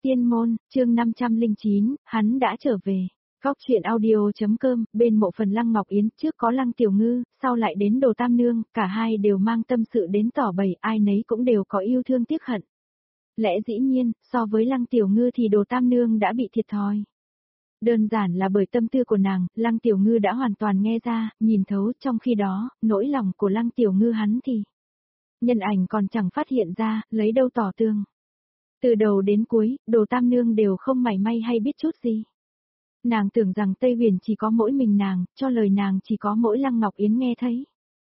Tiên môn, chương 509, hắn đã trở về. Góc truyện audio.com, bên mộ phần Lăng Ngọc Yến, trước có Lăng Tiểu Ngư, sau lại đến Đồ Tam Nương, cả hai đều mang tâm sự đến tỏ bày, ai nấy cũng đều có yêu thương tiếc hận. Lẽ dĩ nhiên, so với Lăng Tiểu Ngư thì Đồ Tam Nương đã bị thiệt thòi. Đơn giản là bởi tâm tư của nàng, Lăng Tiểu Ngư đã hoàn toàn nghe ra, nhìn thấu, trong khi đó, nỗi lòng của Lăng Tiểu Ngư hắn thì nhân ảnh còn chẳng phát hiện ra, lấy đâu tỏ tường. Từ đầu đến cuối, Đồ Tam Nương đều không mảy may hay biết chút gì. Nàng tưởng rằng Tây Huyền chỉ có mỗi mình nàng, cho lời nàng chỉ có mỗi Lăng Ngọc Yến nghe thấy.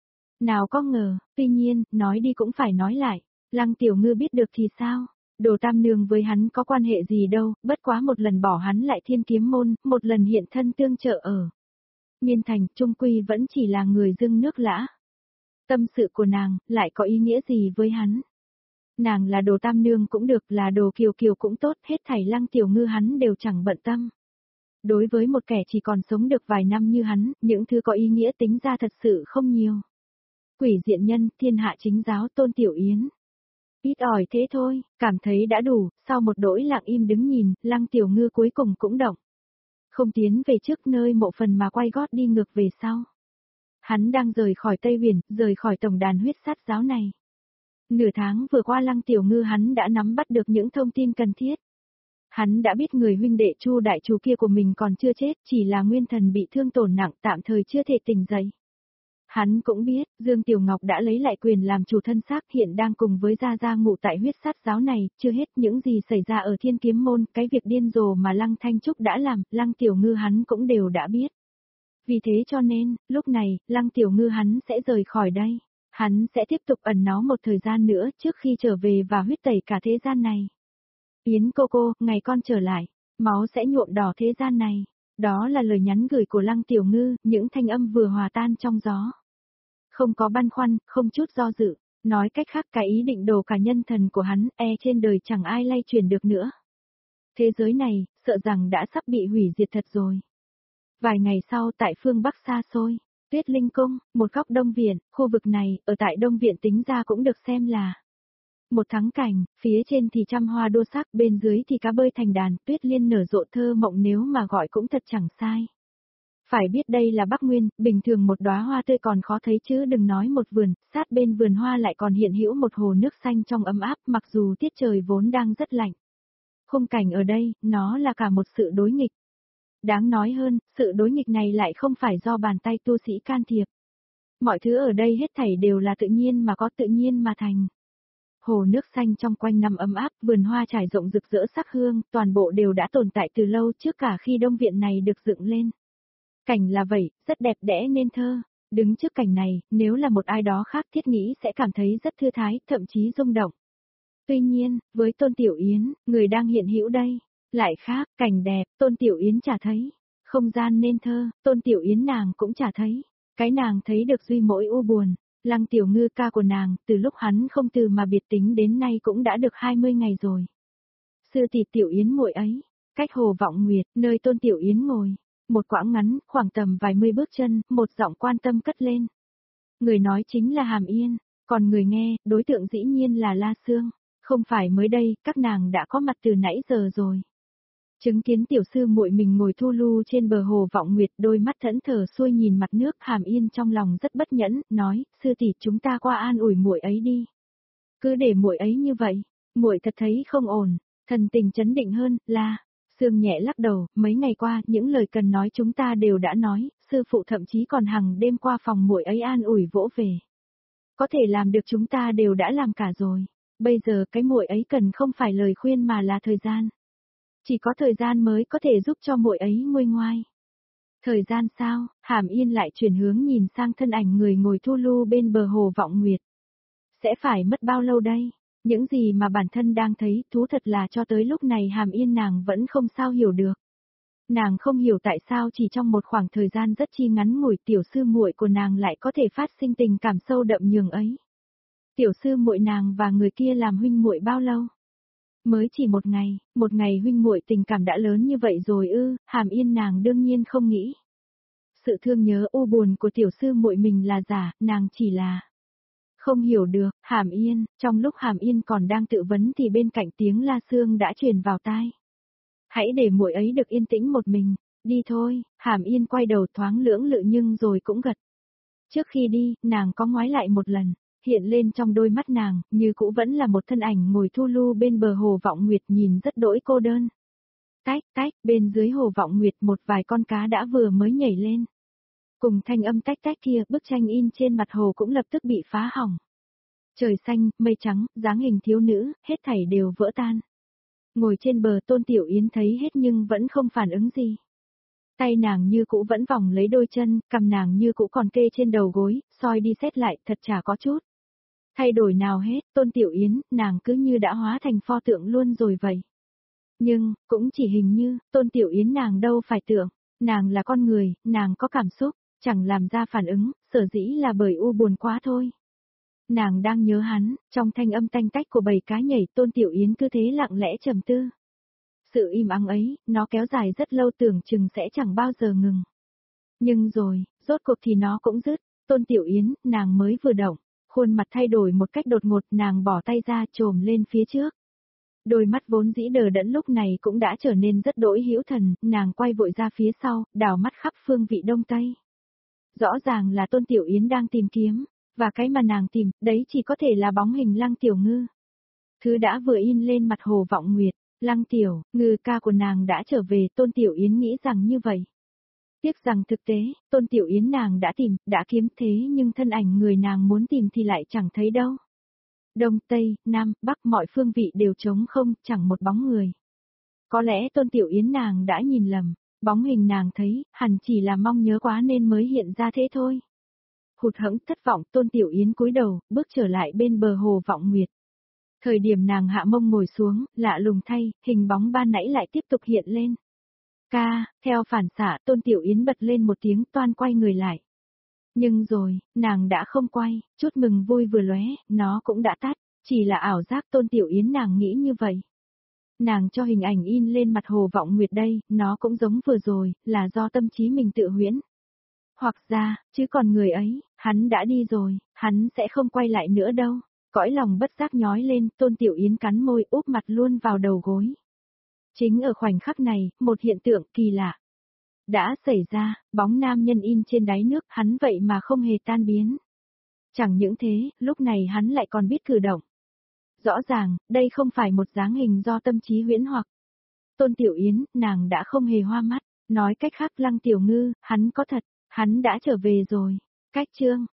Nào có ngờ, tuy nhiên, nói đi cũng phải nói lại, Lăng Tiểu Ngư biết được thì sao? Đồ Tam Nương với hắn có quan hệ gì đâu, bất quá một lần bỏ hắn lại Thiên Kiếm môn, một lần hiện thân tương trợ ở Miên Thành, trung quy vẫn chỉ là người dưng nước lã. Tâm sự của nàng, lại có ý nghĩa gì với hắn? Nàng là Đồ Tam Nương cũng được, là Đồ Kiều Kiều cũng tốt, hết thảy Lăng Tiểu Ngư hắn đều chẳng bận tâm. Đối với một kẻ chỉ còn sống được vài năm như hắn, những thứ có ý nghĩa tính ra thật sự không nhiều. Quỷ diện nhân, thiên hạ chính giáo, Tôn Tiểu Yến. Ít ỏi thế thôi, cảm thấy đã đủ, sau một đỗi lặng im đứng nhìn, Lăng Tiểu Ngư cuối cùng cũng động. Không tiến về trước nơi mộ phần mà quay gót đi ngược về sau. Hắn đang rời khỏi Tây Huyền, rời khỏi tổng đàn huyết sát giáo này. Nửa tháng vừa qua Lăng Tiểu Ngư hắn đã nắm bắt được những thông tin cần thiết. Hắn đã biết người huynh đệ Chu đại chú kia của mình còn chưa chết, chỉ là nguyên thần bị thương tổn nặng, tạm thời chưa thể tỉnh dậy. Hắn cũng biết, Dương Tiểu Ngọc đã lấy lại quyền làm chủ thân xác, hiện đang cùng với Gia Gia ngụ tại huyết sát giáo này, chưa hết những gì xảy ra ở Thiên Kiếm môn, cái việc điên rồ mà Lăng Thanh Trúc đã làm, Lăng Tiểu Ngư hắn cũng đều đã biết. Vì thế cho nên, lúc này, Lăng Tiểu Ngư hắn sẽ rời khỏi đây. Hắn sẽ tiếp tục ẩn náu một thời gian nữa trước khi trở về và huyết tẩy cả thế gian này. Yến cô, ngày con trở lại, máu sẽ nhuộm đỏ thế gian này. Đó là lời nhắn gửi của Lăng Tiểu Ngư, những thanh âm vừa hòa tan trong gió. Không có băn khoăn, không chút do dự, nói cách khác cái ý định đồ cả nhân thần của hắn, trên đời chẳng ai lay chuyển được nữa. Thế giới này, sợ rằng đã sắp bị hủy diệt thật rồi. Vài ngày sau tại phương Bắc xa xôi, Tuyết Linh Cung, một góc Đông Viện, khu vực này, ở tại Đông Viện tính ra cũng được xem là một thắng cảnh, phía trên thì trăm hoa đua sắc, bên dưới thì cá bơi thành đàn, tuyết liên nở rộ thơ mộng nếu mà gọi cũng thật chẳng sai. Phải biết đây là Bắc Nguyên, bình thường một đóa hoa tươi còn khó thấy chứ đừng nói một vườn, sát bên vườn hoa lại còn hiện hữu một hồ nước xanh trong ấm áp mặc dù tiết trời vốn đang rất lạnh. Khung cảnh ở đây, nó là cả một sự đối nghịch. Đáng nói hơn, sự đối nghịch này lại không phải do bàn tay tu sĩ can thiệp. Mọi thứ ở đây hết thảy đều là tự nhiên mà có, tự nhiên mà thành. Hồ nước xanh trong quanh năm ấm áp, vườn hoa trải rộng rực rỡ sắc hương, toàn bộ đều đã tồn tại từ lâu trước cả khi Đông Viện này được dựng lên. Cảnh là vậy, rất đẹp đẽ nên thơ. Đứng trước cảnh này, nếu là một ai đó khác thiết nghĩ sẽ cảm thấy rất thư thái, thậm chí rung động. Tuy nhiên, với Tôn Tiểu Yến, người đang hiện hữu đây, lại khác, cảnh đẹp, Tôn Tiểu Yến chả thấy. Không gian nên thơ, Tôn Tiểu Yến nàng cũng chả thấy. Cái nàng thấy được duy mỗi u buồn. Lăng Tiểu Ngư ca của nàng, từ lúc hắn không từ mà biệt tính đến nay cũng đã được 20 ngày rồi. Sư tỷ Tiểu Yến muội ấy, cách hồ Vọng Nguyệt, nơi Tôn Tiểu Yến ngồi. Một quãng ngắn, khoảng tầm vài mươi bước chân, một giọng quan tâm cất lên. Người nói chính là Hàm Yên, còn người nghe, đối tượng dĩ nhiên là La Sương. Không phải mới đây, các nàng đã có mặt từ nãy giờ rồi. Chứng kiến tiểu sư muội mình ngồi thu lu trên bờ hồ Vọng Nguyệt, đôi mắt thẫn thờ xuôi nhìn mặt nước, Hàm Yên trong lòng rất bất nhẫn, nói, sư tỷ chúng ta qua an ủi muội ấy đi. Cứ để muội ấy như vậy, muội thật thấy không ổn, thần tình chấn định hơn, La. Sương nhẹ lắc đầu, mấy ngày qua, những lời cần nói chúng ta đều đã nói, sư phụ thậm chí còn hằng đêm qua phòng muội ấy an ủi vỗ về. Có thể làm được chúng ta đều đã làm cả rồi, bây giờ cái muội ấy cần không phải lời khuyên mà là thời gian. Chỉ có thời gian mới có thể giúp cho muội ấy nguôi ngoai. Thời gian sao? Hàm Yên lại chuyển hướng nhìn sang thân ảnh người ngồi thu lu bên bờ hồ Vọng Nguyệt. Sẽ phải mất bao lâu đây? Những gì mà bản thân đang thấy, thú thật là cho tới lúc này Hàm Yên nàng vẫn không sao hiểu được. Nàng không hiểu tại sao chỉ trong một khoảng thời gian rất chi ngắn ngủi tiểu sư muội của nàng lại có thể phát sinh tình cảm sâu đậm nhường ấy. Tiểu sư muội nàng và người kia làm huynh muội bao lâu? Mới chỉ một ngày huynh muội tình cảm đã lớn như vậy rồi ư? Hàm Yên nàng đương nhiên không nghĩ. Sự thương nhớ u buồn của tiểu sư muội mình là giả, nàng chỉ là Không hiểu được, Hàm Yên, trong lúc Hàm Yên còn đang tự vấn thì bên cạnh tiếng la xương đã truyền vào tai. Hãy để muội ấy được yên tĩnh một mình, đi thôi, Hàm Yên quay đầu thoáng lưỡng lự nhưng rồi cũng gật. Trước khi đi, nàng có ngoái lại một lần, hiện lên trong đôi mắt nàng, như cũ vẫn là một thân ảnh ngồi thu lu bên bờ hồ Vọng Nguyệt nhìn rất đỗi cô đơn. Tách tách, bên dưới hồ Vọng Nguyệt một vài con cá đã vừa mới nhảy lên. Cùng thanh âm tách tách kia, bức tranh in trên mặt hồ cũng lập tức bị phá hỏng. Trời xanh, mây trắng, dáng hình thiếu nữ, hết thảy đều vỡ tan. Ngồi trên bờ Tôn Tiểu Yến thấy hết nhưng vẫn không phản ứng gì. Tay nàng như cũ vẫn vòng lấy đôi chân, cầm nàng như cũ còn kê trên đầu gối, soi đi xét lại, thật chả có chút thay đổi nào hết, Tôn Tiểu Yến, nàng cứ như đã hóa thành pho tượng luôn rồi vậy. Nhưng, cũng chỉ hình như, Tôn Tiểu Yến nàng đâu phải tượng, nàng là con người, nàng có cảm xúc, chẳng làm ra phản ứng, sở dĩ là bởi u buồn quá thôi. Nàng đang nhớ hắn, trong thanh âm tanh tách của bầy cá nhảy Tôn Tiểu Yến cứ thế lặng lẽ trầm tư. Sự im ắng ấy, nó kéo dài rất lâu tưởng chừng sẽ chẳng bao giờ ngừng. Nhưng rồi, rốt cuộc thì nó cũng dứt, Tôn Tiểu Yến, nàng mới vừa động, khuôn mặt thay đổi một cách đột ngột nàng bỏ tay ra trồm lên phía trước. Đôi mắt vốn dĩ đờ đẫn lúc này cũng đã trở nên rất đỗi hữu thần, nàng quay vội ra phía sau, đảo mắt khắp phương vị đông tây. Rõ ràng là Tôn Tiểu Yến đang tìm kiếm, và cái mà nàng tìm, đấy chỉ có thể là bóng hình Lăng Tiểu Ngư. Thứ đã vừa in lên mặt hồ Vọng Nguyệt, Lăng Tiểu, Ngư ca của nàng đã trở về, Tôn Tiểu Yến nghĩ rằng như vậy. Tiếc rằng thực tế, Tôn Tiểu Yến nàng đã tìm, đã kiếm thế nhưng thân ảnh người nàng muốn tìm thì lại chẳng thấy đâu. Đông, Tây, Nam, Bắc mọi phương vị đều trống không, chẳng một bóng người. Có lẽ Tôn Tiểu Yến nàng đã nhìn lầm, bóng hình nàng thấy, hẳn chỉ là mong nhớ quá nên mới hiện ra thế thôi. Hụt hẫng thất vọng, Tôn Tiểu Yến cúi đầu, bước trở lại bên bờ hồ Vọng Nguyệt. Thời điểm nàng hạ mông ngồi xuống, lạ lùng thay, hình bóng ban nãy lại tiếp tục hiện lên. Ca, theo phản xạ, Tôn Tiểu Yến bật lên một tiếng toan quay người lại. Nhưng rồi, nàng đã không quay, chút mừng vui vừa lóe, nó cũng đã tắt, chỉ là ảo giác Tôn Tiểu Yến nàng nghĩ như vậy. Nàng cho hình ảnh in lên mặt hồ Vọng Nguyệt đây, nó cũng giống vừa rồi, là do tâm trí mình tự huyễn. Hoặc ra, chứ còn người ấy, hắn đã đi rồi, hắn sẽ không quay lại nữa đâu. Cõi lòng bất giác nhói lên, Tôn Tiểu Yến cắn môi úp mặt luôn vào đầu gối. Chính ở khoảnh khắc này, một hiện tượng kỳ lạ đã xảy ra, bóng nam nhân in trên đáy nước, hắn vậy mà không hề tan biến. Chẳng những thế, lúc này hắn lại còn biết cử động. Rõ ràng, đây không phải một dáng hình do tâm trí huyễn hoặc. Tôn Tiểu Yến, nàng đã không hề hoa mắt, nói cách khác Lăng Tiểu Ngư, hắn có thật, hắn đã trở về rồi. Cách chương